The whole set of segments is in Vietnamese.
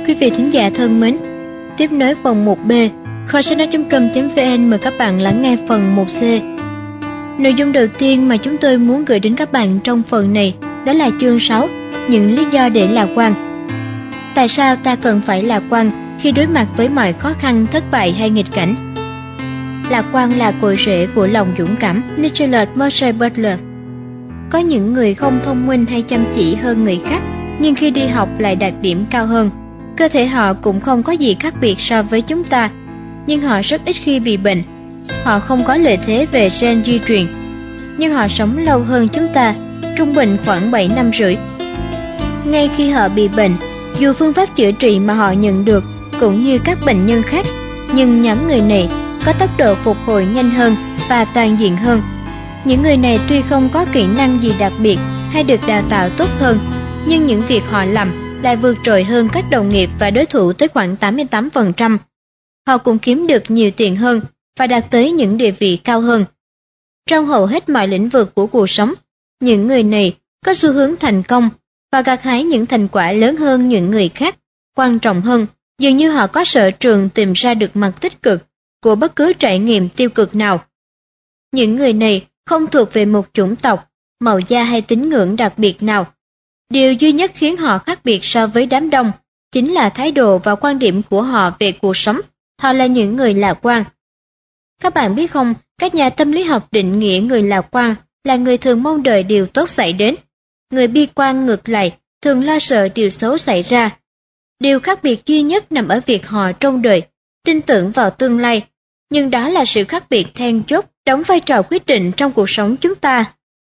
Quý vị thính giả thân mến, tiếp nối phần 1B, kho sách nói.com.vn mời các bạn lắng nghe phần 1C. Nội dung đầu tiên mà chúng tôi muốn gửi đến các bạn trong phần này đó là chương 6, những lý do để lạc quan. Tại sao ta cần phải lạc quan khi đối mặt với mọi khó khăn, thất bại hay nghịch cảnh? Lạc quan là cội rễ của lòng dũng cảm. Nicholas Murray Butler. Có những người không thông minh hay chăm chỉ hơn người khác, nhưng khi đi học lại đạt điểm cao hơn. Cơ thể họ cũng không có gì khác biệt so với chúng ta, nhưng họ rất ít khi bị bệnh. Họ không có lợi thế về gen di truyền, nhưng họ sống lâu hơn chúng ta, trung bình khoảng 7 năm rưỡi. Ngay khi họ bị bệnh, dù phương pháp chữa trị mà họ nhận được cũng như các bệnh nhân khác, nhưng nhóm người này có tốc độ phục hồi nhanh hơn và toàn diện hơn. Những người này tuy không có kỹ năng gì đặc biệt hay được đào tạo tốt hơn, nhưng những việc họ làm lại vượt trội hơn các đồng nghiệp và đối thủ tới khoảng 88%. Họ cũng kiếm được nhiều tiền hơn và đạt tới những địa vị cao hơn. Trong hầu hết mọi lĩnh vực của cuộc sống, những người này có xu hướng thành công và gặt hái những thành quả lớn hơn những người khác. Quan trọng hơn, dường như họ có sở trường tìm ra được mặt tích cực của bất cứ trải nghiệm tiêu cực nào. Những người này không thuộc về một chủng tộc, màu da hay tín ngưỡng đặc biệt nào. Điều duy nhất khiến họ khác biệt so với đám đông chính là thái độ và quan điểm của họ về cuộc sống. Họ là những người lạc quan. Các bạn biết không, các nhà tâm lý học định nghĩa người lạc quan là người thường mong đợi điều tốt xảy đến. Người bi quan ngược lại thường lo sợ điều xấu xảy ra. Điều khác biệt duy nhất nằm ở việc họ trông đợi, tin tưởng vào tương lai. Nhưng đó là sự khác biệt then chốt, đóng vai trò quyết định trong cuộc sống chúng ta.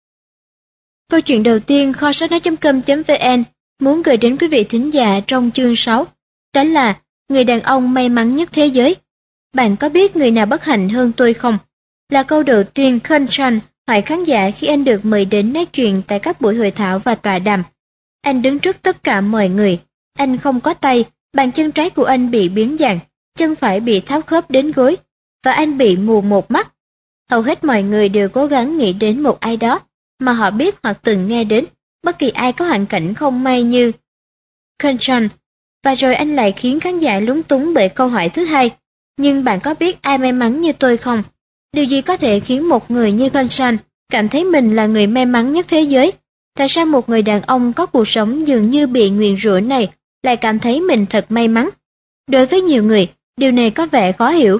Câu chuyện đầu tiên kho sách nói.com.vn muốn gửi đến quý vị thính giả trong chương 6, đó là người đàn ông may mắn nhất thế giới. Bạn có biết người nào bất hạnh hơn tôi không? Là câu đầu tiên Khenshan hỏi khán giả khi anh được mời đến nói chuyện tại các buổi hội thảo và tọa đàm. Anh đứng trước tất cả mọi người. Anh không có tay, bàn chân trái của anh bị biến dạng, chân phải bị tháo khớp đến gối, và anh bị mù một mắt. Hầu hết mọi người đều cố gắng nghĩ đến một ai đó mà họ biết hoặc từng nghe đến, bất kỳ ai có hoàn cảnh không may như Khenshan. Và rồi anh lại khiến khán giả lúng túng bởi câu hỏi thứ hai. Nhưng bạn có biết ai may mắn như tôi không? Điều gì có thể khiến một người như Khenshan cảm thấy mình là người may mắn nhất thế giới? Tại sao một người đàn ông có cuộc sống dường như bị nguyền rủa này lại cảm thấy mình thật may mắn? Đối với nhiều người, điều này có vẻ khó hiểu.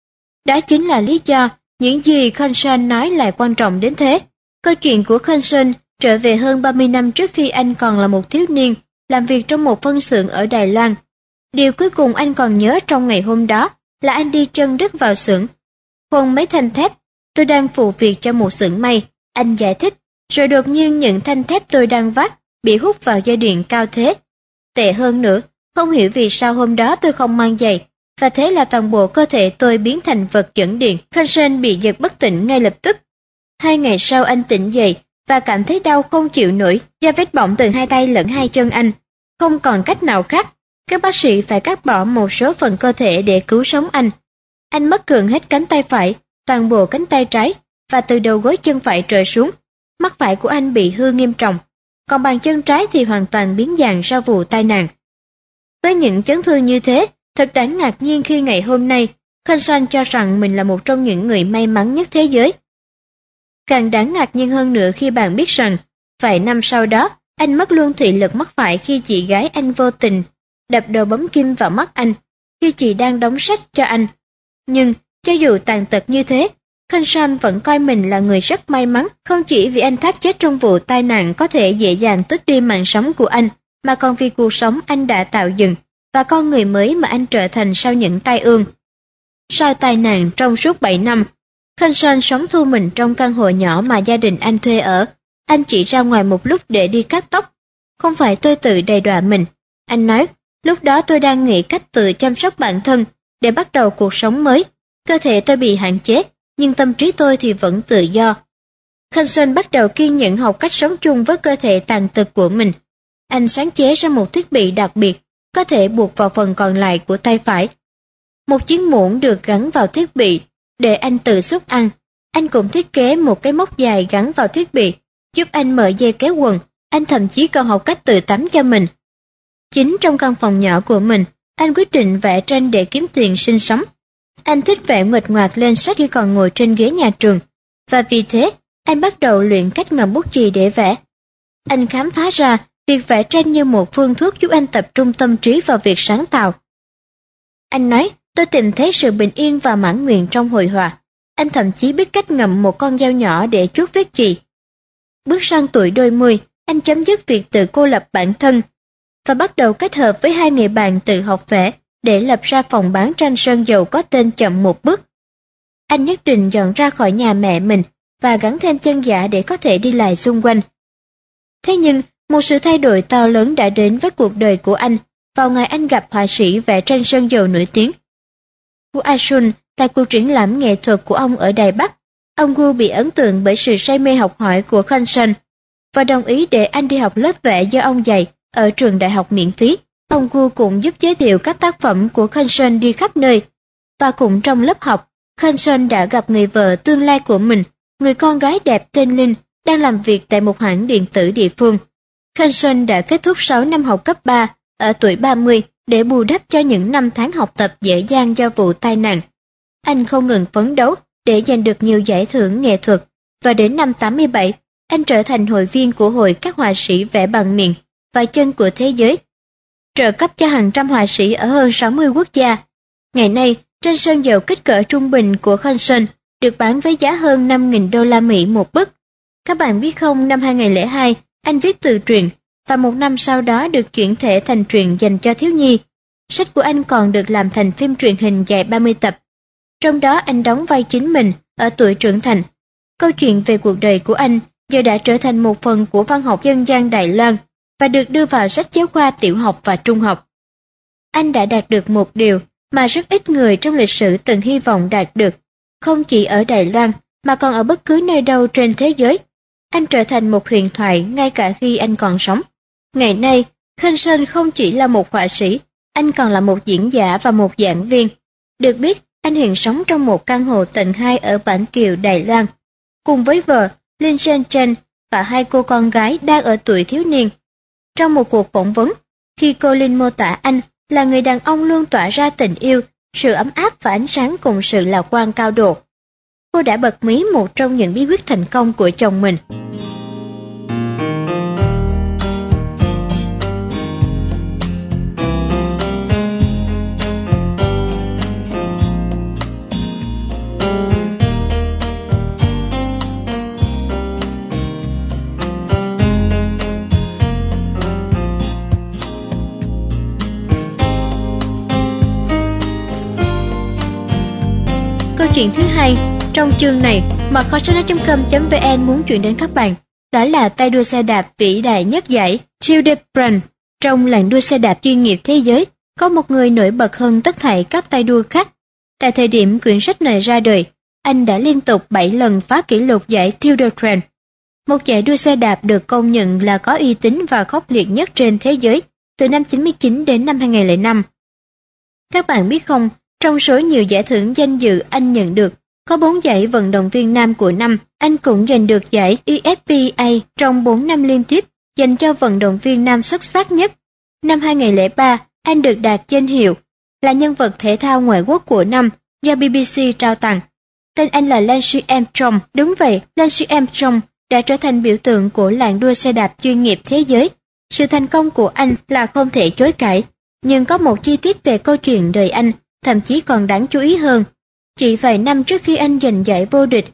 Đó chính là lý do những gì Khenshan nói lại quan trọng đến thế. Câu chuyện của Khenshan trở về hơn 30 năm trước khi anh còn là một thiếu niên, làm việc trong một phân xưởng ở Đài Loan. Điều cuối cùng anh còn nhớ trong ngày hôm đó là anh đi chân đất vào xưởng. Khuôn mấy thanh thép, tôi đang phụ việc cho một xưởng may, anh giải thích, rồi đột nhiên những thanh thép tôi đang vác bị hút vào dây điện cao thế. Tệ hơn nữa, không hiểu vì sao hôm đó tôi không mang giày, và thế là toàn bộ cơ thể tôi biến thành vật dẫn điện. Khenshan bị giật bất tỉnh ngay lập tức. 2 ngày sau anh tỉnh dậy và cảm thấy đau không chịu nổi do vết bỏng từ 2 tay lẫn 2 chân anh. Không còn cách nào khác, các bác sĩ phải cắt bỏ một số phần cơ thể để cứu sống anh. Anh mất gần hết cánh tay phải, toàn bộ cánh tay trái, và từ đầu gối chân phải trở xuống. Mắt phải của anh bị hư nghiêm trọng, còn bàn chân trái thì hoàn toàn biến dạng sau vụ tai nạn. Với những chấn thương như thế, thật đáng ngạc nhiên khi ngày hôm nay, Khenshan cho rằng mình là một trong những người may mắn nhất thế giới. Càng đáng ngạc nhiên hơn nữa khi bạn biết rằng, vài năm sau đó, anh mất luôn thị lực mắt phải khi chị gái anh vô tình đập đầu bấm kim vào mắt anh khi chị đang đóng sách cho anh. Nhưng, cho dù tàn tật như thế, Khenshan vẫn coi mình là người rất may mắn, không chỉ vì anh thoát chết trong vụ tai nạn có thể dễ dàng tước đi mạng sống của anh, mà còn vì cuộc sống anh đã tạo dựng và con người mới mà anh trở thành sau những tai ương. Sau tai nạn trong suốt 7 năm, Khenshan sống thu mình trong căn hộ nhỏ mà gia đình anh thuê ở. Anh chỉ ra ngoài một lúc để đi cắt tóc. Không phải tôi tự đầy đọa mình. Anh nói, lúc đó tôi đang nghĩ cách tự chăm sóc bản thân để bắt đầu cuộc sống mới. Cơ thể tôi bị hạn chế, nhưng tâm trí tôi thì vẫn tự do. Khenshan bắt đầu kiên nhẫn học cách sống chung với cơ thể tàn tật của mình. Anh sáng chế ra một thiết bị đặc biệt, có thể buộc vào phần còn lại của tay phải. Một chiếc muỗng được gắn vào thiết bị để anh tự xúc ăn. Anh cũng thiết kế một cái móc dài gắn vào thiết bị, giúp anh mở dây kéo quần. Anh thậm chí còn học cách tự tắm cho mình. Chính trong căn phòng nhỏ của mình, anh quyết định vẽ tranh để kiếm tiền sinh sống. Anh thích vẽ nguệch ngoạc lên sách khi còn ngồi trên ghế nhà trường, và vì thế, anh bắt đầu luyện cách ngậm bút chì để vẽ. Anh khám phá ra việc vẽ tranh như một phương thuốc giúp anh tập trung tâm trí vào việc sáng tạo. Anh nói, tôi tìm thấy sự bình yên và mãn nguyện trong hội họa. Anh thậm chí biết cách ngậm một con dao nhỏ để chuốt vết chì. Bước sang tuổi đôi mươi, anh chấm dứt việc tự cô lập bản thân và bắt đầu kết hợp với hai người bạn tự học vẽ để lập ra phòng bán tranh sơn dầu có tên Chậm Một Bước. Anh nhất định dọn ra khỏi nhà mẹ mình và gắn thêm chân giả để có thể đi lại xung quanh. Thế nhưng, một sự thay đổi to lớn đã đến với cuộc đời của anh vào ngày anh gặp họa sĩ vẽ tranh sơn dầu nổi tiếng Wu Ashun tại cuộc triển lãm nghệ thuật của ông ở Đài Bắc. Ông Wu bị ấn tượng bởi sự say mê học hỏi của Khanson và đồng ý để anh đi học lớp vẽ do ông dạy ở trường đại học miễn phí. Ông Wu cũng giúp giới thiệu các tác phẩm của Khanson đi khắp nơi. Và cũng trong lớp học, Khanson đã gặp người vợ tương lai của mình, người con gái đẹp tên Linh, đang làm việc tại một hãng điện tử địa phương. Khanson đã kết thúc 6 năm học cấp 3 ở tuổi 30 để bù đắp cho những năm tháng học tập dễ dàng do vụ tai nạn. Anh không ngừng phấn đấu để giành được nhiều giải thưởng nghệ thuật, và đến năm 87, anh trở thành hội viên của Hội các họa sĩ vẽ bằng miệng và chân của thế giới, trợ cấp cho hàng trăm họa sĩ ở hơn 60 quốc gia. Ngày nay, tranh sơn dầu kích cỡ trung bình của Khanson được bán với giá hơn 5.000 đô la Mỹ một bức. Các bạn biết không, năm 2002, anh viết tự truyện, và một năm sau đó được chuyển thể thành truyện dành cho thiếu nhi. Sách của anh còn được làm thành phim truyền hình dài 30 tập. Trong đó anh đóng vai chính mình ở tuổi trưởng thành. Câu chuyện về cuộc đời của anh giờ đã trở thành một phần của văn học dân gian Đài Loan và được đưa vào sách giáo khoa tiểu học và trung học. Anh đã đạt được một điều mà rất ít người trong lịch sử từng hy vọng đạt được, không chỉ ở Đài Loan mà còn ở bất cứ nơi đâu trên thế giới. Anh trở thành một huyền thoại ngay cả khi anh còn sống. Ngày nay, Khanson không chỉ là một họa sĩ, anh còn là một diễn giả và một giảng viên. Được biết, anh hiện sống trong một căn hộ tầng 2 ở Bản Kiều, Đài Loan, cùng với vợ Lin Shen Chen và hai cô con gái đang ở tuổi thiếu niên. Trong một cuộc phỏng vấn, khi cô Lin mô tả anh là người đàn ông luôn tỏa ra tình yêu, sự ấm áp và ánh sáng cùng sự lạc quan cao độ, cô đã bật mí một trong những bí quyết thành công của chồng mình. Câu chuyện thứ hai trong chương này mà kho.com.vn muốn chuyển đến các bạn đó là tay đua xe đạp vĩ đại nhất giải Tour de France. Trong làng đua xe đạp chuyên nghiệp thế giới, có một người nổi bật hơn tất thảy các tay đua khác. Tại thời điểm quyển sách này ra đời, anh đã liên tục 7 lần phá kỷ lục giải Tour de France, một giải đua xe đạp được công nhận là có uy tín và khốc liệt nhất trên thế giới từ năm 99 đến năm 2005. Các bạn biết không, trong số nhiều giải thưởng danh dự anh nhận được, có 4 giải vận động viên nam của năm. Anh cũng giành được giải ESPA trong 4 năm liên tiếp dành cho vận động viên nam xuất sắc nhất. Năm 2003, anh được đạt danh hiệu là nhân vật thể thao ngoại quốc của năm do BBC trao tặng. Tên anh là Lance Armstrong. Đúng vậy, Lance Armstrong đã trở thành biểu tượng của làng đua xe đạp chuyên nghiệp thế giới. Sự thành công của anh là không thể chối cãi, nhưng có một chi tiết về câu chuyện đời anh thậm chí còn đáng chú ý hơn. Chỉ vài năm trước khi anh giành giải vô địch,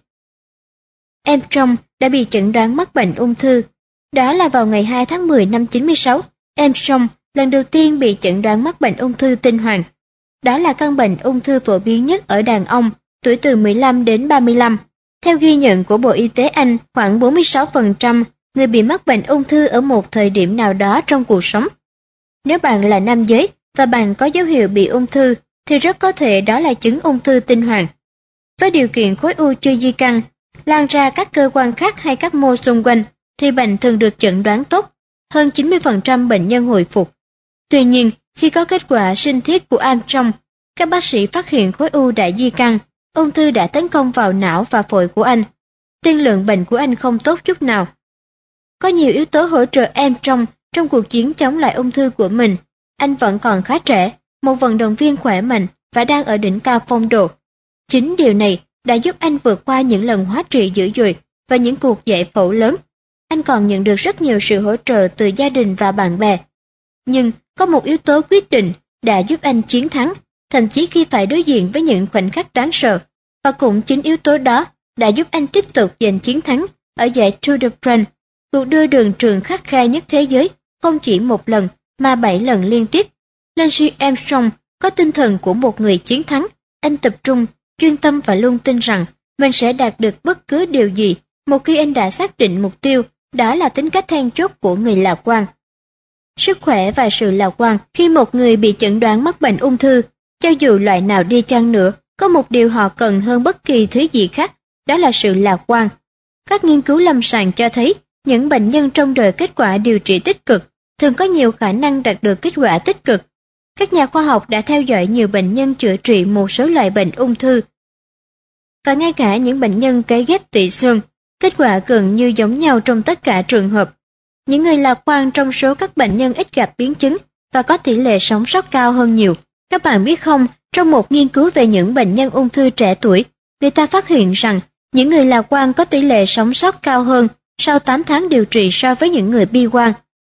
Armstrong đã bị chẩn đoán mắc bệnh ung thư. Đó là vào ngày 2 tháng 10 năm 96, Armstrong lần đầu tiên bị chẩn đoán mắc bệnh ung thư tinh hoàn. Đó là căn bệnh ung thư phổ biến nhất ở đàn ông tuổi từ 15 đến 35. Theo ghi nhận của Bộ Y tế Anh, khoảng 46% người bị mắc bệnh ung thư ở một thời điểm nào đó trong cuộc sống. Nếu bạn là nam giới và bạn có dấu hiệu bị ung thư, thì rất có thể đó là chứng ung thư tinh hoàn. Với điều kiện khối u chưa di căn, lan ra các cơ quan khác hay các mô xung quanh, thì bệnh thường được chẩn đoán tốt, hơn 90% bệnh nhân hồi phục. Tuy nhiên, khi có kết quả sinh thiết của Armstrong, các bác sĩ phát hiện khối u đã di căn, ung thư đã tấn công vào não và phổi của anh. Tiên lượng bệnh của anh không tốt chút nào. Có nhiều yếu tố hỗ trợ Armstrong trong cuộc chiến chống lại ung thư của mình, anh vẫn còn khá trẻ, một vận động viên khỏe mạnh và đang ở đỉnh cao phong độ. Chính điều này đã giúp anh vượt qua những lần hóa trị dữ dội và những cuộc giải phẫu lớn. Anh còn nhận được rất nhiều sự hỗ trợ từ gia đình và bạn bè. Nhưng có một yếu tố quyết định đã giúp anh chiến thắng, thậm chí khi phải đối diện với những khoảnh khắc đáng sợ. Và cũng chính yếu tố đó đã giúp anh tiếp tục giành chiến thắng ở giải Tour de France, cuộc đua đường trường khắt khe nhất thế giới, không chỉ một lần mà 7 lần liên tiếp. Lance Armstrong có tinh thần của một người chiến thắng. Anh tập trung, chuyên tâm và luôn tin rằng mình sẽ đạt được bất cứ điều gì một khi anh đã xác định mục tiêu. Đó là tính cách then chốt của người lạc quan. Sức khỏe và sự lạc quan. Khi một người bị chẩn đoán mắc bệnh ung thư, cho dù loại nào đi chăng nữa, có một điều họ cần hơn bất kỳ thứ gì khác, đó là sự lạc quan. Các nghiên cứu lâm sàng cho thấy, những bệnh nhân trong đời kết quả điều trị tích cực thường có nhiều khả năng đạt được kết quả tích cực. Các nhà khoa học đã theo dõi nhiều bệnh nhân chữa trị một số loại bệnh ung thư, và ngay cả những bệnh nhân cấy ghép tủy xương, kết quả gần như giống nhau trong tất cả trường hợp. Những người lạc quan trong số các bệnh nhân ít gặp biến chứng và có tỷ lệ sống sót cao hơn nhiều. Các bạn biết không, trong một nghiên cứu về những bệnh nhân ung thư trẻ tuổi, người ta phát hiện rằng những người lạc quan có tỷ lệ sống sót cao hơn sau 8 tháng điều trị so với những người bi quan.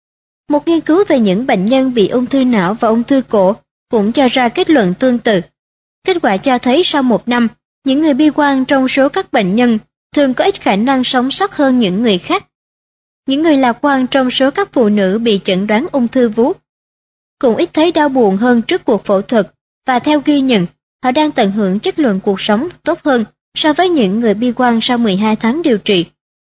Một nghiên cứu về những bệnh nhân bị ung thư não và ung thư cổ cũng cho ra kết luận tương tự. Kết quả cho thấy sau 1 năm, những người bi quan trong số các bệnh nhân thường có ít khả năng sống sót hơn những người khác. Những người lạc quan trong số các phụ nữ bị chẩn đoán ung thư vú cũng ít thấy đau buồn hơn trước cuộc phẫu thuật, và theo ghi nhận, họ đang tận hưởng chất lượng cuộc sống tốt hơn so với những người bi quan sau 12 tháng điều trị.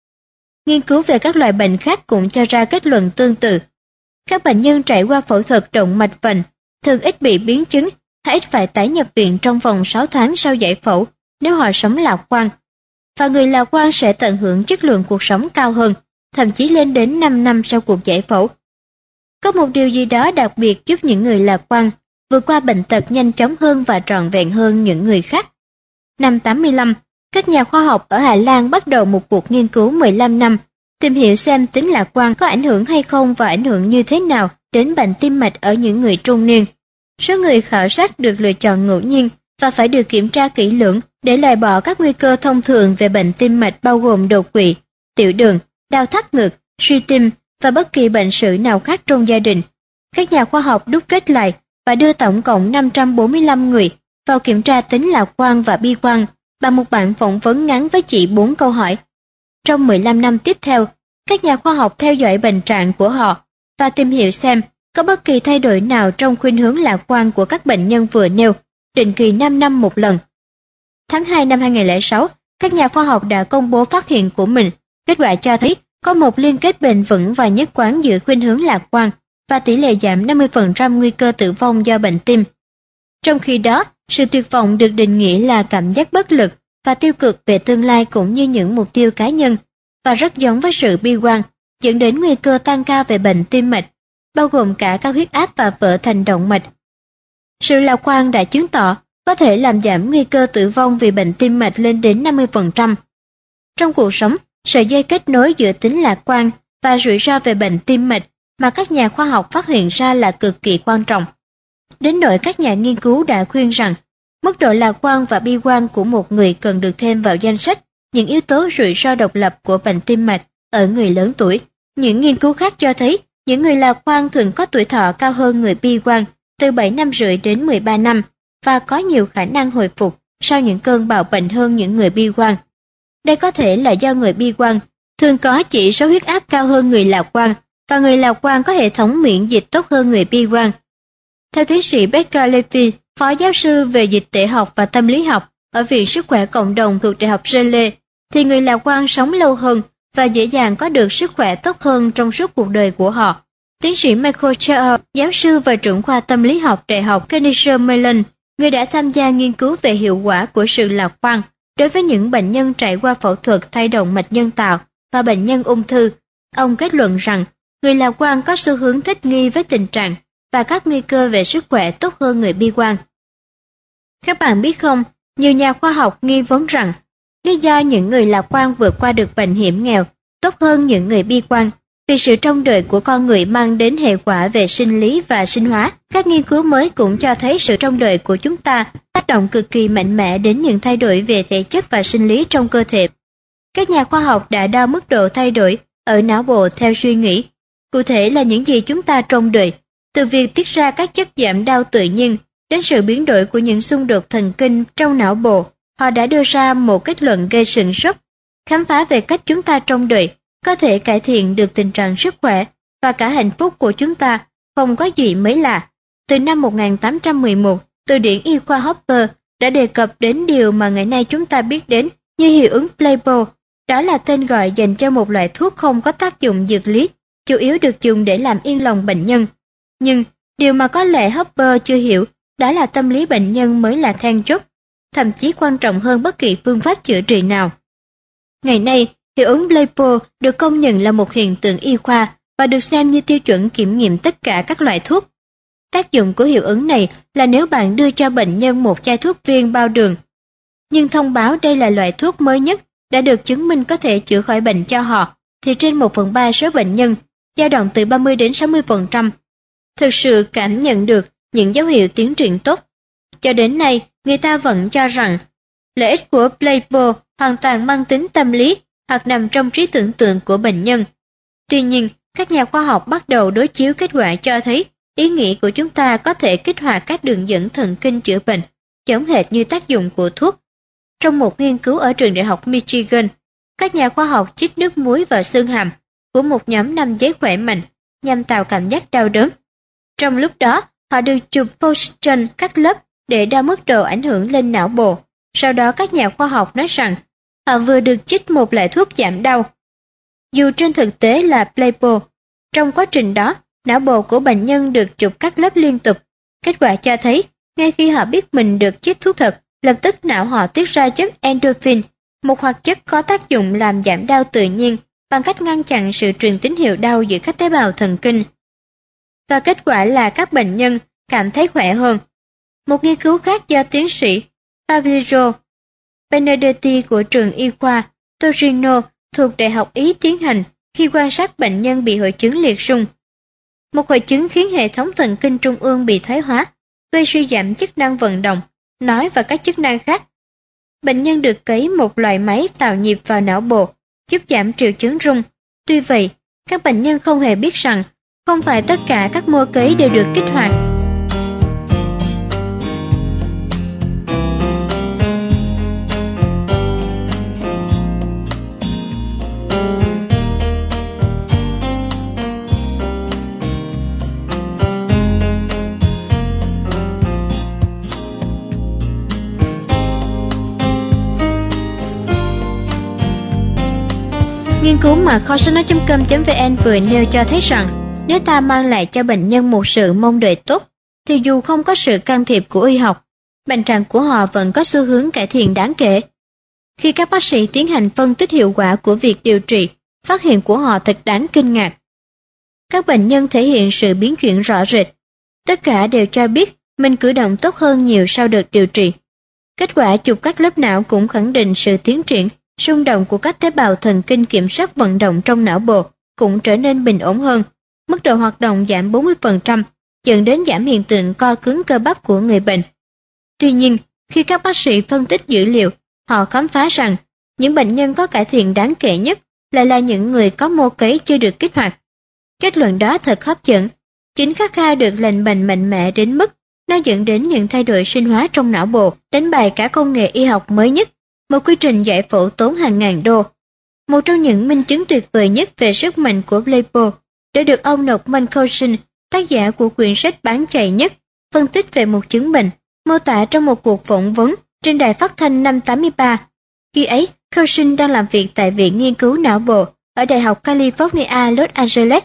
Nghiên cứu về các loại bệnh khác cũng cho ra kết luận tương tự. Các bệnh nhân trải qua phẫu thuật động mạch vành thường ít bị biến chứng hay ít phải tái nhập viện trong vòng 6 tháng sau giải phẫu nếu họ sống lạc quan. Và người lạc quan sẽ tận hưởng chất lượng cuộc sống cao hơn, thậm chí lên đến 5 năm sau cuộc giải phẫu. Có một điều gì đó đặc biệt giúp những người lạc quan vượt qua bệnh tật nhanh chóng hơn và trọn vẹn hơn những người khác. Năm 85, các nhà khoa học ở Hà Lan bắt đầu một cuộc nghiên cứu 15 năm, tìm hiểu xem tính lạc quan có ảnh hưởng hay không và ảnh hưởng như thế nào đến bệnh tim mạch ở những người trung niên. Số người khảo sát được lựa chọn ngẫu nhiên và phải được kiểm tra kỹ lưỡng để loại bỏ các nguy cơ thông thường về bệnh tim mạch bao gồm đột quỵ, tiểu đường, đau thắt ngực, suy tim và bất kỳ bệnh sử nào khác trong gia đình. Các nhà khoa học đúc kết lại và đưa tổng cộng 545 người vào kiểm tra tính lạc quan và bi quan bằng một bản phỏng vấn ngắn với chỉ 4 câu hỏi. Trong 15 năm tiếp theo, các nhà khoa học theo dõi bệnh trạng của họ và tìm hiểu xem có bất kỳ thay đổi nào trong khuynh hướng lạc quan của các bệnh nhân vừa nêu, định kỳ 5 năm một lần. Tháng 2 năm 2006, các nhà khoa học đã công bố phát hiện của mình. Kết quả cho thấy có một liên kết bền vững và nhất quán giữa khuynh hướng lạc quan và tỷ lệ giảm 50% nguy cơ tử vong do bệnh tim. Trong khi đó, sự tuyệt vọng được định nghĩa là cảm giác bất lực và tiêu cực về tương lai cũng như những mục tiêu cá nhân, và rất giống với sự bi quan, dẫn đến nguy cơ tăng cao về bệnh tim mạch, bao gồm cả cao huyết áp và vỡ thành động mạch. Sự lạc quan đã chứng tỏ có thể làm giảm nguy cơ tử vong vì bệnh tim mạch lên đến 50%. Trong cuộc sống, sợi dây kết nối giữa tính lạc quan và rủi ro về bệnh tim mạch mà các nhà khoa học phát hiện ra là cực kỳ quan trọng. Đến nỗi các nhà nghiên cứu đã khuyên rằng mức độ lạc quan và bi quan của một người cần được thêm vào danh sách những yếu tố rủi ro độc lập của bệnh tim mạch ở người lớn tuổi. Những nghiên cứu khác cho thấy những người lạc quan thường có tuổi thọ cao hơn người bi quan từ 7 năm rưỡi đến 13 năm và có nhiều khả năng hồi phục sau những cơn bạo bệnh hơn những người bi quan. Đây có thể là do người bi quan thường có chỉ số huyết áp cao hơn người lạc quan và người lạc quan có hệ thống miễn dịch tốt hơn người bi quan. Theo tiến sĩ Becca Levy, phó giáo sư về dịch tễ học và tâm lý học ở Viện Sức khỏe Cộng đồng thuộc Đại học Yale, thì người lạc quan sống lâu hơn và dễ dàng có được sức khỏe tốt hơn trong suốt cuộc đời của họ. Tiến sĩ Michael Chao, giáo sư và trưởng khoa tâm lý học Đại học Carnegie Mellon, người đã tham gia nghiên cứu về hiệu quả của sự lạc quan đối với những bệnh nhân trải qua phẫu thuật thay động mạch nhân tạo và bệnh nhân ung thư. Ông kết luận rằng người lạc quan có xu hướng thích nghi với tình trạng và các nguy cơ về sức khỏe tốt hơn người bi quan. Các bạn biết không, nhiều nhà khoa học nghi vấn rằng lý do những người lạc quan vượt qua được bệnh hiểm nghèo tốt hơn những người bi quan Vì sự trông đợi của con người mang đến hệ quả về sinh lý và sinh hóa, các nghiên cứu mới cũng cho thấy sự trông đợi của chúng ta tác động cực kỳ mạnh mẽ đến những thay đổi về thể chất và sinh lý trong cơ thể. Các nhà khoa học đã đo mức độ thay đổi ở não bộ theo suy nghĩ, cụ thể là những gì chúng ta trông đợi, từ việc tiết ra các chất giảm đau tự nhiên đến sự biến đổi của những xung đột thần kinh trong não bộ. Họ đã đưa ra một kết luận gây sửng sốt, khám phá về cách chúng ta trông đợi có thể cải thiện được tình trạng sức khỏe và cả hạnh phúc của chúng ta, không có gì mới lạ. Từ năm 1811, từ điển y khoa Hopper đã đề cập đến điều mà ngày nay chúng ta biết đến như hiệu ứng placebo. Đó là tên gọi dành cho một loại thuốc không có tác dụng dược lý, chủ yếu được dùng để làm yên lòng bệnh nhân. Nhưng điều mà có lẽ Hopper chưa hiểu, đó là tâm lý bệnh nhân mới là then chốt, thậm chí quan trọng hơn bất kỳ phương pháp chữa trị nào. Ngày nay, hiệu ứng placebo được công nhận là một hiện tượng y khoa và được xem như tiêu chuẩn kiểm nghiệm tất cả các loại thuốc. Tác dụng của hiệu ứng này là nếu bạn đưa cho bệnh nhân một chai thuốc viên bao đường, nhưng thông báo đây là loại thuốc mới nhất đã được chứng minh có thể chữa khỏi bệnh cho họ, thì trên 1/3 số bệnh nhân, dao động từ 30 đến 60%, thực sự cảm nhận được những dấu hiệu tiến triển tốt. Cho đến nay, người ta vẫn cho rằng lợi ích của placebo hoàn toàn mang tính tâm lý hoặc nằm trong trí tưởng tượng của bệnh nhân. Tuy nhiên, các nhà khoa học bắt đầu đối chiếu kết quả cho thấy ý nghĩ của chúng ta có thể kích hoạt các đường dẫn thần kinh chữa bệnh, giống hệt như tác dụng của thuốc. Trong một nghiên cứu ở trường đại học Michigan, các nhà khoa học chích nước muối vào xương hàm của một nhóm nam giới khỏe mạnh nhằm tạo cảm giác đau đớn. Trong lúc đó, họ được chụp Postron cắt lớp để đo mức độ ảnh hưởng lên não bộ. Sau đó các nhà khoa học nói rằng họ vừa được chích một loại thuốc giảm đau, dù trên thực tế là placebo. Trong quá trình đó, não bộ của bệnh nhân được chụp cắt lớp liên tục. Kết quả cho thấy, ngay khi họ biết mình được chích thuốc thật, lập tức não họ tiết ra chất endorphin, một hoạt chất có tác dụng làm giảm đau tự nhiên bằng cách ngăn chặn sự truyền tín hiệu đau giữa các tế bào thần kinh. Và kết quả là các bệnh nhân cảm thấy khỏe hơn. Một nghiên cứu khác do tiến sĩ Fabrizio Benedetti của trường y khoa Torino thuộc Đại học Ý tiến hành khi quan sát bệnh nhân bị hội chứng liệt sung, một hội chứng khiến hệ thống thần kinh trung ương bị thoái hóa, gây suy giảm chức năng vận động, nói và các chức năng khác. Bệnh nhân được cấy một loại máy tạo nhịp vào não bộ, giúp giảm triệu chứng rung. Tuy vậy, các bệnh nhân không hề biết rằng không phải tất cả các mô cấy đều được kích hoạt. Nghiên cứu mà kho sách nói.com.vn vừa nêu cho thấy rằng nếu ta mang lại cho bệnh nhân một sự mong đợi tốt, thì dù không có sự can thiệp của y học, bệnh trạng của họ vẫn có xu hướng cải thiện đáng kể. Khi các bác sĩ tiến hành phân tích hiệu quả của việc điều trị, phát hiện của họ thật đáng kinh ngạc. Các bệnh nhân thể hiện sự biến chuyển rõ rệt. Tất cả đều cho biết mình cử động tốt hơn nhiều sau đợt điều trị. Kết quả chụp các lớp não cũng khẳng định sự tiến triển, xung động của các tế bào thần kinh kiểm soát vận động trong não bộ cũng trở nên bình ổn hơn. Mức độ hoạt động giảm 40%, dẫn đến giảm hiện tượng co cứng cơ bắp của người bệnh. Tuy nhiên, khi các bác sĩ phân tích dữ liệu, họ khám phá rằng những bệnh nhân có cải thiện đáng kể nhất lại là những người có mô cấy chưa được kích hoạt. Kết luận đó thật hấp dẫn. Chính khát khao được lành bệnh mạnh mẽ đến mức nó dẫn đến những thay đổi sinh hóa trong não bộ, đánh bại cả công nghệ y học mới nhất, một quy trình giải phẫu tốn hàng ngàn đô. Một trong những minh chứng tuyệt vời nhất về sức mạnh của placebo đã được ông Norman Cousins, tác giả của quyển sách bán chạy nhất, phân tích về một chứng bệnh, mô tả trong một cuộc phỏng vấn trên đài phát thanh năm 83. Khi ấy, Cousins đang làm việc tại Viện Nghiên cứu Não bộ ở Đại học California, Los Angeles.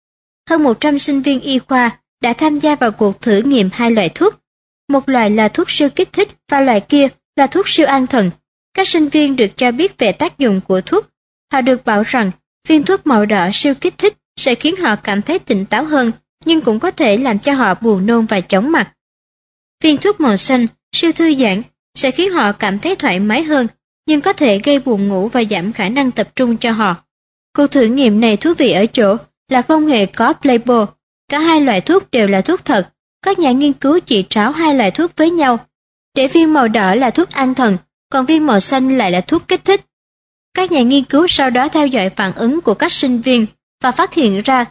Hơn 100 sinh viên y khoa đã tham gia vào cuộc thử nghiệm hai loại thuốc. Một loại là thuốc siêu kích thích và loại kia là thuốc siêu an thần. Các sinh viên được cho biết về tác dụng của thuốc. Họ được bảo rằng viên thuốc màu đỏ siêu kích thích sẽ khiến họ cảm thấy tỉnh táo hơn, nhưng cũng có thể làm cho họ buồn nôn và chóng mặt. Viên thuốc màu xanh siêu thư giãn sẽ khiến họ cảm thấy thoải mái hơn, nhưng có thể gây buồn ngủ và giảm khả năng tập trung cho họ. Cuộc thử nghiệm này thú vị ở chỗ là không hề có placebo. Cả hai loại thuốc đều là thuốc thật. Các nhà nghiên cứu chỉ tráo hai loại thuốc với nhau, để viên màu đỏ là thuốc an thần, còn viên màu xanh lại là thuốc kích thích. Các nhà nghiên cứu sau đó theo dõi phản ứng của các sinh viên và phát hiện ra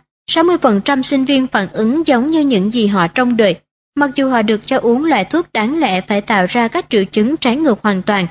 60% sinh viên phản ứng giống như những gì họ trông đợi, mặc dù họ được cho uống loại thuốc đáng lẽ phải tạo ra các triệu chứng trái ngược hoàn toàn.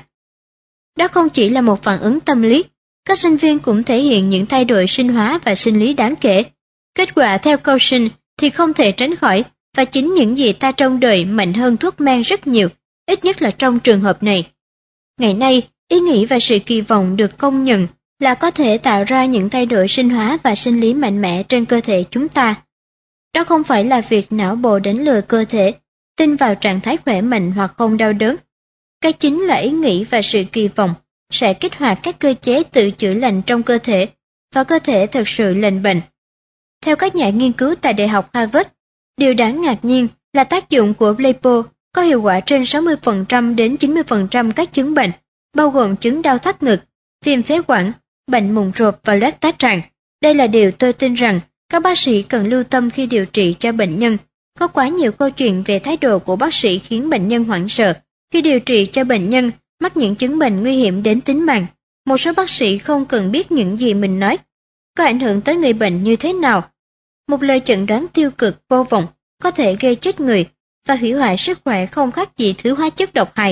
Đó không chỉ là một phản ứng tâm lý, các sinh viên cũng thể hiện những thay đổi sinh hóa và sinh lý đáng kể. Kết quả theo Coulson thì không thể tránh khỏi, và chính những gì ta trông đợi mạnh hơn thuốc men rất nhiều, ít nhất là trong trường hợp này. Ngày nay, ý nghĩ và sự kỳ vọng được công nhận là có thể tạo ra những thay đổi sinh hóa và sinh lý mạnh mẽ trên cơ thể chúng ta. Đó không phải là việc não bộ đánh lừa cơ thể, tin vào trạng thái khỏe mạnh hoặc không đau đớn. Cái chính là ý nghĩ và sự kỳ vọng sẽ kích hoạt các cơ chế tự chữa lành trong cơ thể, và cơ thể thực sự lành bệnh. Theo các nhà nghiên cứu tại Đại học Harvard, điều đáng ngạc nhiên là tác dụng của placebo có hiệu quả trên 60% đến 90% các chứng bệnh, bao gồm chứng đau thắt ngực, viêm phế quản, bệnh mụn rộp và loét tá tràng. Đây là điều tôi tin rằng các bác sĩ cần lưu tâm khi điều trị cho bệnh nhân. Có quá nhiều câu chuyện về thái độ của bác sĩ khiến bệnh nhân hoảng sợ khi điều trị cho bệnh nhân mắc những chứng bệnh nguy hiểm đến tính mạng. Một số bác sĩ không cần biết những gì mình nói có ảnh hưởng tới người bệnh như thế nào. Một lời chẩn đoán tiêu cực vô vọng có thể gây chết người và hủy hoại sức khỏe không khác gì thứ hóa chất độc hại.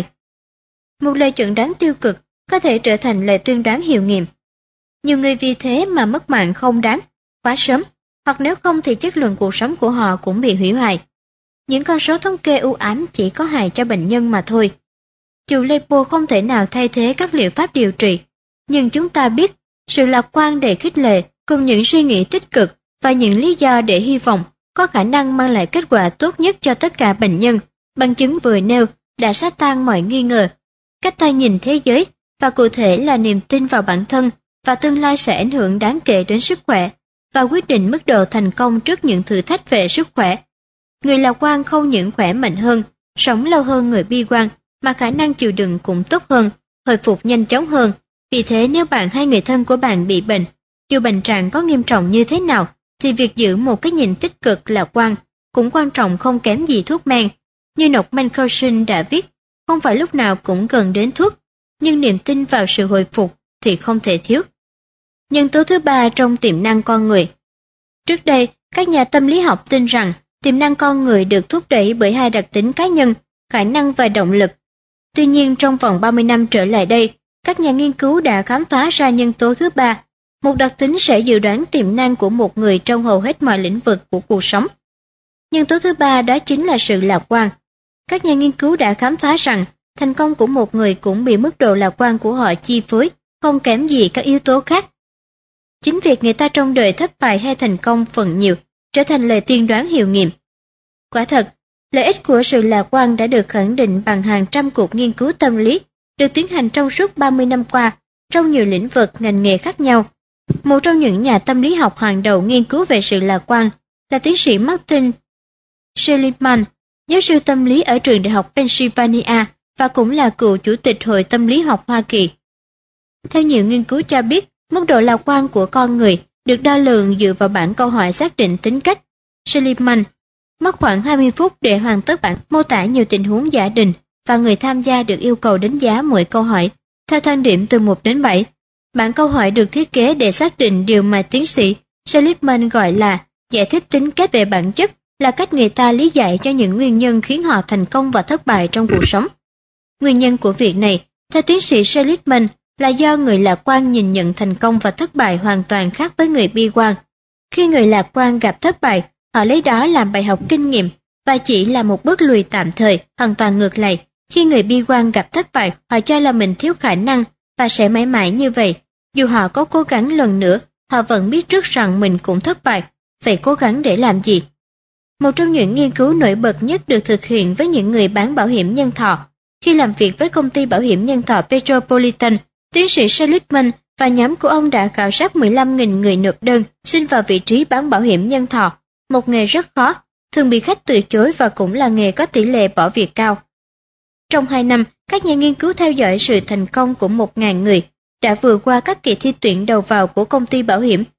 Một lời chẩn đoán tiêu cực có thể trở thành lời tuyên đoán hiệu nghiệm. Nhiều người vì thế mà mất mạng không đáng, quá sớm, hoặc nếu không thì chất lượng cuộc sống của họ cũng bị hủy hoại. Những con số thống kê u ám chỉ có hại cho bệnh nhân mà thôi. Dù placebo không thể nào thay thế các liệu pháp điều trị, nhưng chúng ta biết sự lạc quan đầy khích lệ cùng những suy nghĩ tích cực và những lý do để hy vọng có khả năng mang lại kết quả tốt nhất cho tất cả bệnh nhân. Bằng chứng vừa nêu đã xóa tan mọi nghi ngờ. Cách ta nhìn thế giới và cụ thể là niềm tin vào bản thân và tương lai sẽ ảnh hưởng đáng kể đến sức khỏe và quyết định mức độ thành công trước những thử thách về sức khỏe. Người lạc quan không những khỏe mạnh hơn, sống lâu hơn người bi quan, mà khả năng chịu đựng cũng tốt hơn, hồi phục nhanh chóng hơn. Vì thế nếu bạn hay người thân của bạn bị bệnh, dù bệnh trạng có nghiêm trọng như thế nào, thì việc giữ một cái nhìn tích cực lạc quan cũng quan trọng không kém gì thuốc men. Như Norman Coulson đã viết, không phải lúc nào cũng cần đến thuốc, nhưng niềm tin vào sự hồi phục thì không thể thiếu. Nhân tố thứ ba trong tiềm năng con người. Trước đây, các nhà tâm lý học tin rằng tiềm năng con người được thúc đẩy bởi hai đặc tính cá nhân, khả năng và động lực. Tuy nhiên trong vòng 30 năm trở lại đây, các nhà nghiên cứu đã khám phá ra nhân tố thứ ba, một đặc tính sẽ dự đoán tiềm năng của một người trong hầu hết mọi lĩnh vực của cuộc sống. Nhân tố thứ ba đó chính là sự lạc quan. Các nhà nghiên cứu đã khám phá rằng thành công của một người cũng bị mức độ lạc quan của họ chi phối, không kém gì các yếu tố khác. Chính việc người ta trông đợi thất bại hay thành công phần nhiều trở thành lời tiên đoán hiệu nghiệm. Quả thật, lợi ích của sự lạc quan đã được khẳng định bằng hàng trăm cuộc nghiên cứu tâm lý được tiến hành trong suốt 30 năm qua trong nhiều lĩnh vực ngành nghề khác nhau. Một trong những nhà tâm lý học hàng đầu nghiên cứu về sự lạc quan là tiến sĩ Martin Seligman, giáo sư tâm lý ở trường đại học Pennsylvania và cũng là cựu chủ tịch Hội Tâm lý học Hoa Kỳ. Theo nhiều nghiên cứu cho biết, mức độ lạc quan của con người được đo lường dựa vào bảng câu hỏi xác định tính cách. Seligman mất khoảng 20 phút để hoàn tất bảng mô tả nhiều tình huống giả định và người tham gia được yêu cầu đánh giá mỗi câu hỏi theo thang điểm từ 1 đến 7. Bảng câu hỏi được thiết kế để xác định điều mà tiến sĩ Seligman gọi là giải thích tính cách về bản chất, là cách người ta lý giải cho những nguyên nhân khiến họ thành công và thất bại trong cuộc sống. Nguyên nhân của việc này, theo tiến sĩ Seligman, là do người lạc quan nhìn nhận thành công và thất bại hoàn toàn khác với người bi quan. Khi người lạc quan gặp thất bại, họ lấy đó làm bài học kinh nghiệm và chỉ là một bước lùi tạm thời. Hoàn toàn ngược lại, khi người bi quan gặp thất bại, họ cho là mình thiếu khả năng và sẽ mãi mãi như vậy. Dù họ có cố gắng lần nữa, họ vẫn biết trước rằng mình cũng thất bại. Vậy cố gắng để làm gì? Một trong những nghiên cứu nổi bật nhất được thực hiện với những người bán bảo hiểm nhân thọ. Khi làm việc với công ty bảo hiểm nhân thọ Metropolitan, tiến sĩ Seligman và nhóm của ông đã khảo sát 15.000 người nộp đơn xin vào vị trí bán bảo hiểm nhân thọ, một nghề rất khó, thường bị khách từ chối và cũng là nghề có tỷ lệ bỏ việc cao. Trong 2 năm, các nhà nghiên cứu theo dõi sự thành công của 1.000 người đã vượt qua các kỳ thi tuyển đầu vào của công ty bảo hiểm.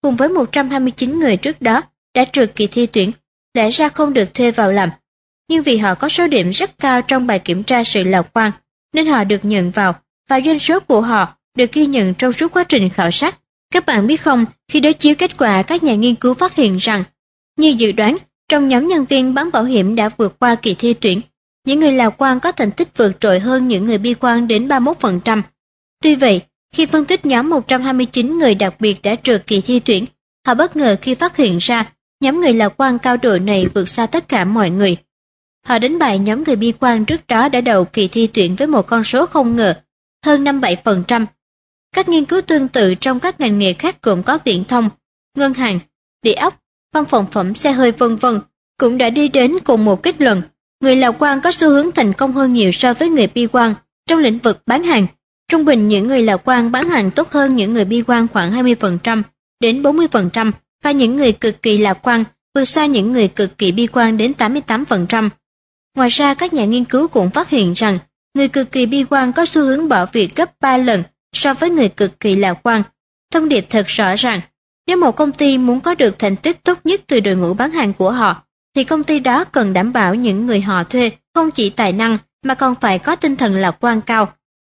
cùng với 129 người trước đó đã trượt kỳ thi tuyển, lẽ ra không được thuê vào làm. Nhưng vì họ có số điểm rất cao trong bài kiểm tra sự lạc quan, nên họ được nhận vào, và doanh số của họ được ghi nhận trong suốt quá trình khảo sát. Các bạn biết không, khi đối chiếu kết quả, các nhà nghiên cứu phát hiện rằng, như dự đoán, trong nhóm nhân viên bán bảo hiểm đã vượt qua kỳ thi tuyển, những người lạc quan có thành tích vượt trội hơn những người bi quan đến 31%. Tuy vậy, khi phân tích nhóm 129 người đặc biệt đã trượt kỳ thi tuyển, họ bất ngờ khi phát hiện ra nhóm người lạc quan cao độ này vượt xa tất cả mọi người. Họ đánh bại nhóm người bi quan trước đó đã đầu kỳ thi tuyển với một con số không ngờ, hơn 57%. Các nghiên cứu tương tự trong các ngành nghề khác gồm có viễn thông, ngân hàng, địa ốc, văn phòng phẩm xe hơi v.v. cũng đã đi đến cùng một kết luận. Người lạc quan có xu hướng thành công hơn nhiều so với người bi quan trong lĩnh vực bán hàng. Trung bình những người lạc quan bán hàng tốt hơn những người bi quan khoảng 20% đến 40%, và những người cực kỳ lạc quan vượt xa những người cực kỳ bi quan đến 88%. Ngoài ra, các nhà nghiên cứu cũng phát hiện rằng người cực kỳ bi quan có xu hướng bỏ việc gấp 3 lần so với người cực kỳ lạc quan. Thông điệp thật rõ ràng, nếu một công ty muốn có được thành tích tốt nhất từ đội ngũ bán hàng của họ, thì công ty đó cần đảm bảo những người họ thuê không chỉ tài năng mà còn phải có tinh thần lạc quan cao.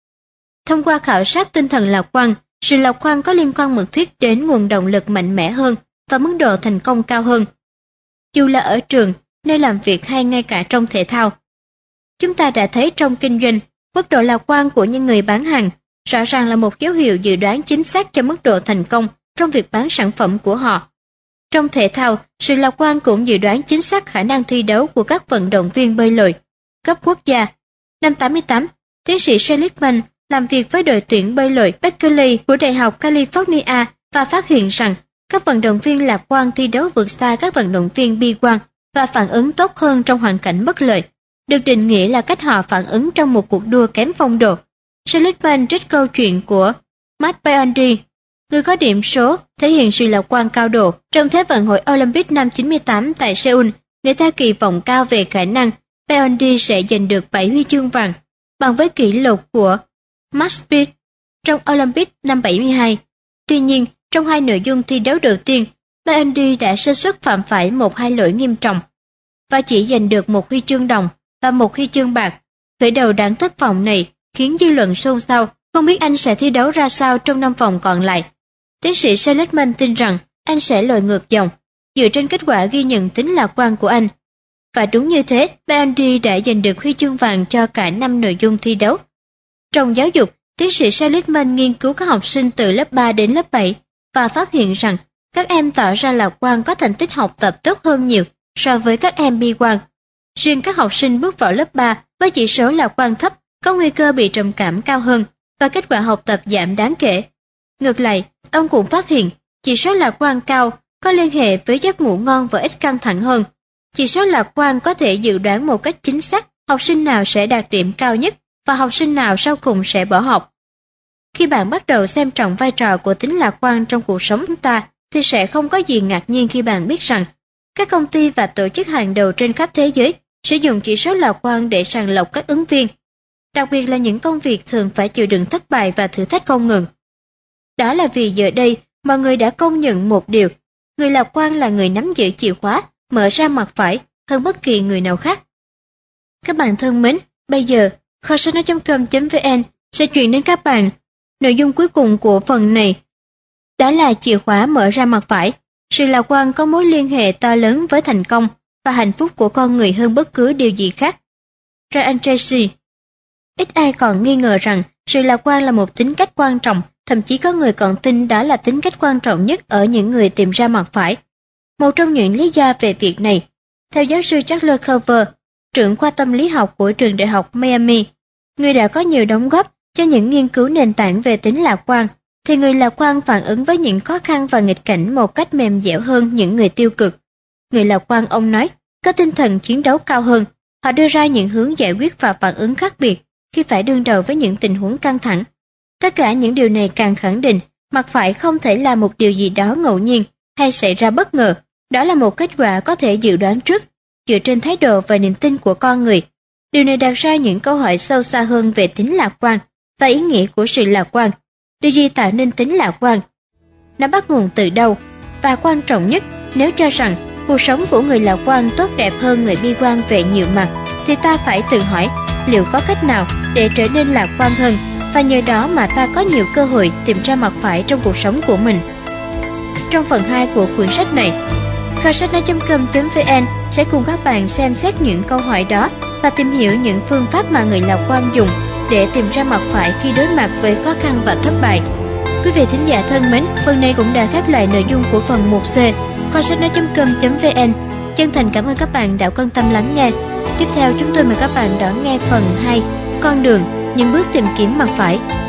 Thông qua khảo sát tinh thần lạc quan, sự lạc quan có liên quan mật thiết đến nguồn động lực mạnh mẽ hơn và mức độ thành công cao hơn. Dù là ở trường, nơi làm việc hay ngay cả trong thể thao. Chúng ta đã thấy trong kinh doanh, mức độ lạc quan của những người bán hàng rõ ràng là một dấu hiệu dự đoán chính xác cho mức độ thành công trong việc bán sản phẩm của họ. Trong thể thao, sự lạc quan cũng dự đoán chính xác khả năng thi đấu của các vận động viên bơi lội cấp quốc gia. Năm 88, tiến sĩ Seligman làm việc với đội tuyển bơi lội Berkeley của Đại học California và phát hiện rằng các vận động viên lạc quan thi đấu vượt xa các vận động viên bi quan và phản ứng tốt hơn trong hoàn cảnh bất lợi, được định nghĩa là cách họ phản ứng trong một cuộc đua kém phong độ. Seligman trích câu chuyện của Matt Biondi, người có điểm số thể hiện sự lạc quan cao độ trong Thế vận hội Olympic năm 98 tại Seoul. Người ta kỳ vọng cao về khả năng Biondi sẽ giành được 7 huy chương vàng, bằng với kỷ lục của Max Speed trong Olympic năm 72. Tuy nhiên, trong hai nội dung thi đấu đầu tiên, Biondi đã sơ suất phạm phải 1-2 lỗi nghiêm trọng và chỉ giành được 1 huy chương đồng và 1 huy chương bạc. Khởi đầu đáng thất vọng này khiến dư luận xôn xao, không biết anh sẽ thi đấu ra sao trong 5 vòng còn lại. Tiến sĩ Seligman tin rằng anh sẽ lội ngược dòng, dựa trên kết quả ghi nhận tính lạc quan của anh. Và đúng như thế, Biondi đã giành được huy chương vàng cho cả 5 nội dung thi đấu. Trong giáo dục, tiến sĩ Seligman nghiên cứu các học sinh từ lớp 3 đến lớp 7 và phát hiện rằng các em tỏ ra lạc quan có thành tích học tập tốt hơn nhiều so với các em bi quan. Riêng các học sinh bước vào lớp 3 với chỉ số lạc quan thấp có nguy cơ bị trầm cảm cao hơn và kết quả học tập giảm đáng kể. Ngược lại, ông cũng phát hiện chỉ số lạc quan cao có liên hệ với giấc ngủ ngon và ít căng thẳng hơn. Chỉ số lạc quan có thể dự đoán một cách chính xác học sinh nào sẽ đạt điểm cao nhất và học sinh nào sau cùng sẽ bỏ học. Khi bạn bắt đầu xem trọng vai trò của tính lạc quan trong cuộc sống chúng ta, thì sẽ không có gì ngạc nhiên khi bạn biết rằng các công ty và tổ chức hàng đầu trên khắp thế giới sử dụng chỉ số lạc quan để sàng lọc các ứng viên, đặc biệt là những công việc thường phải chịu đựng thất bại và thử thách không ngừng. Đó là vì giờ đây, mọi người đã công nhận một điều, người lạc quan là người nắm giữ chìa khóa, mở ra mặt phải hơn bất kỳ người nào khác. Các bạn thân mến, bây giờ, kho sách nói.com.vn sẽ chuyển đến các bạn nội dung cuối cùng của phần này. Đó là chìa khóa mở ra mặt phải. Sự lạc quan có mối liên hệ to lớn với thành công và hạnh phúc của con người hơn bất cứ điều gì khác. Ryan Tracy. Ít ai còn nghi ngờ rằng sự lạc quan là một tính cách quan trọng, thậm chí có người còn tin đó là tính cách quan trọng nhất ở những người tìm ra mặt phải. Một trong những lý do về việc này, theo giáo sư Charles Culver, trưởng khoa tâm lý học của trường đại học Miami, người đã có nhiều đóng góp cho những nghiên cứu nền tảng về tính lạc quan, thì người lạc quan phản ứng với những khó khăn và nghịch cảnh một cách mềm dẻo hơn những người tiêu cực. Người lạc quan, ông nói, có tinh thần chiến đấu cao hơn, họ đưa ra những hướng giải quyết và phản ứng khác biệt khi phải đương đầu với những tình huống căng thẳng. Tất cả những điều này càng khẳng định mặt phải không thể là một điều gì đó ngẫu nhiên hay xảy ra bất ngờ, đó là một kết quả có thể dự đoán trước, dựa trên thái độ và niềm tin của con người. Điều này đặt ra những câu hỏi sâu xa hơn về tính lạc quan và ý nghĩa của sự lạc quan. Điều gì tạo nên tính lạc quan? Nó bắt nguồn từ đâu? Và quan trọng nhất, nếu cho rằng cuộc sống của người lạc quan tốt đẹp hơn người bi quan về nhiều mặt, thì ta phải tự hỏi liệu có cách nào để trở nên lạc quan hơn, và nhờ đó mà ta có nhiều cơ hội tìm ra mặt phải trong cuộc sống của mình. Trong phần 2 của quyển sách này, kho sách nói.com.vn sẽ cùng các bạn xem xét những câu hỏi đó và tìm hiểu những phương pháp mà người lạc quan dùng để tìm ra mặt phải khi đối mặt với khó khăn và thất bại. Quý vị thính giả thân mến, phần này cũng đã khép lại nội dung của phần 1C kho sách nói.com.vn. Chân thành cảm ơn các bạn đã quan tâm lắng nghe. Tiếp theo chúng tôi mời các bạn đón nghe phần 2, con đường, những bước tìm kiếm mặt phải.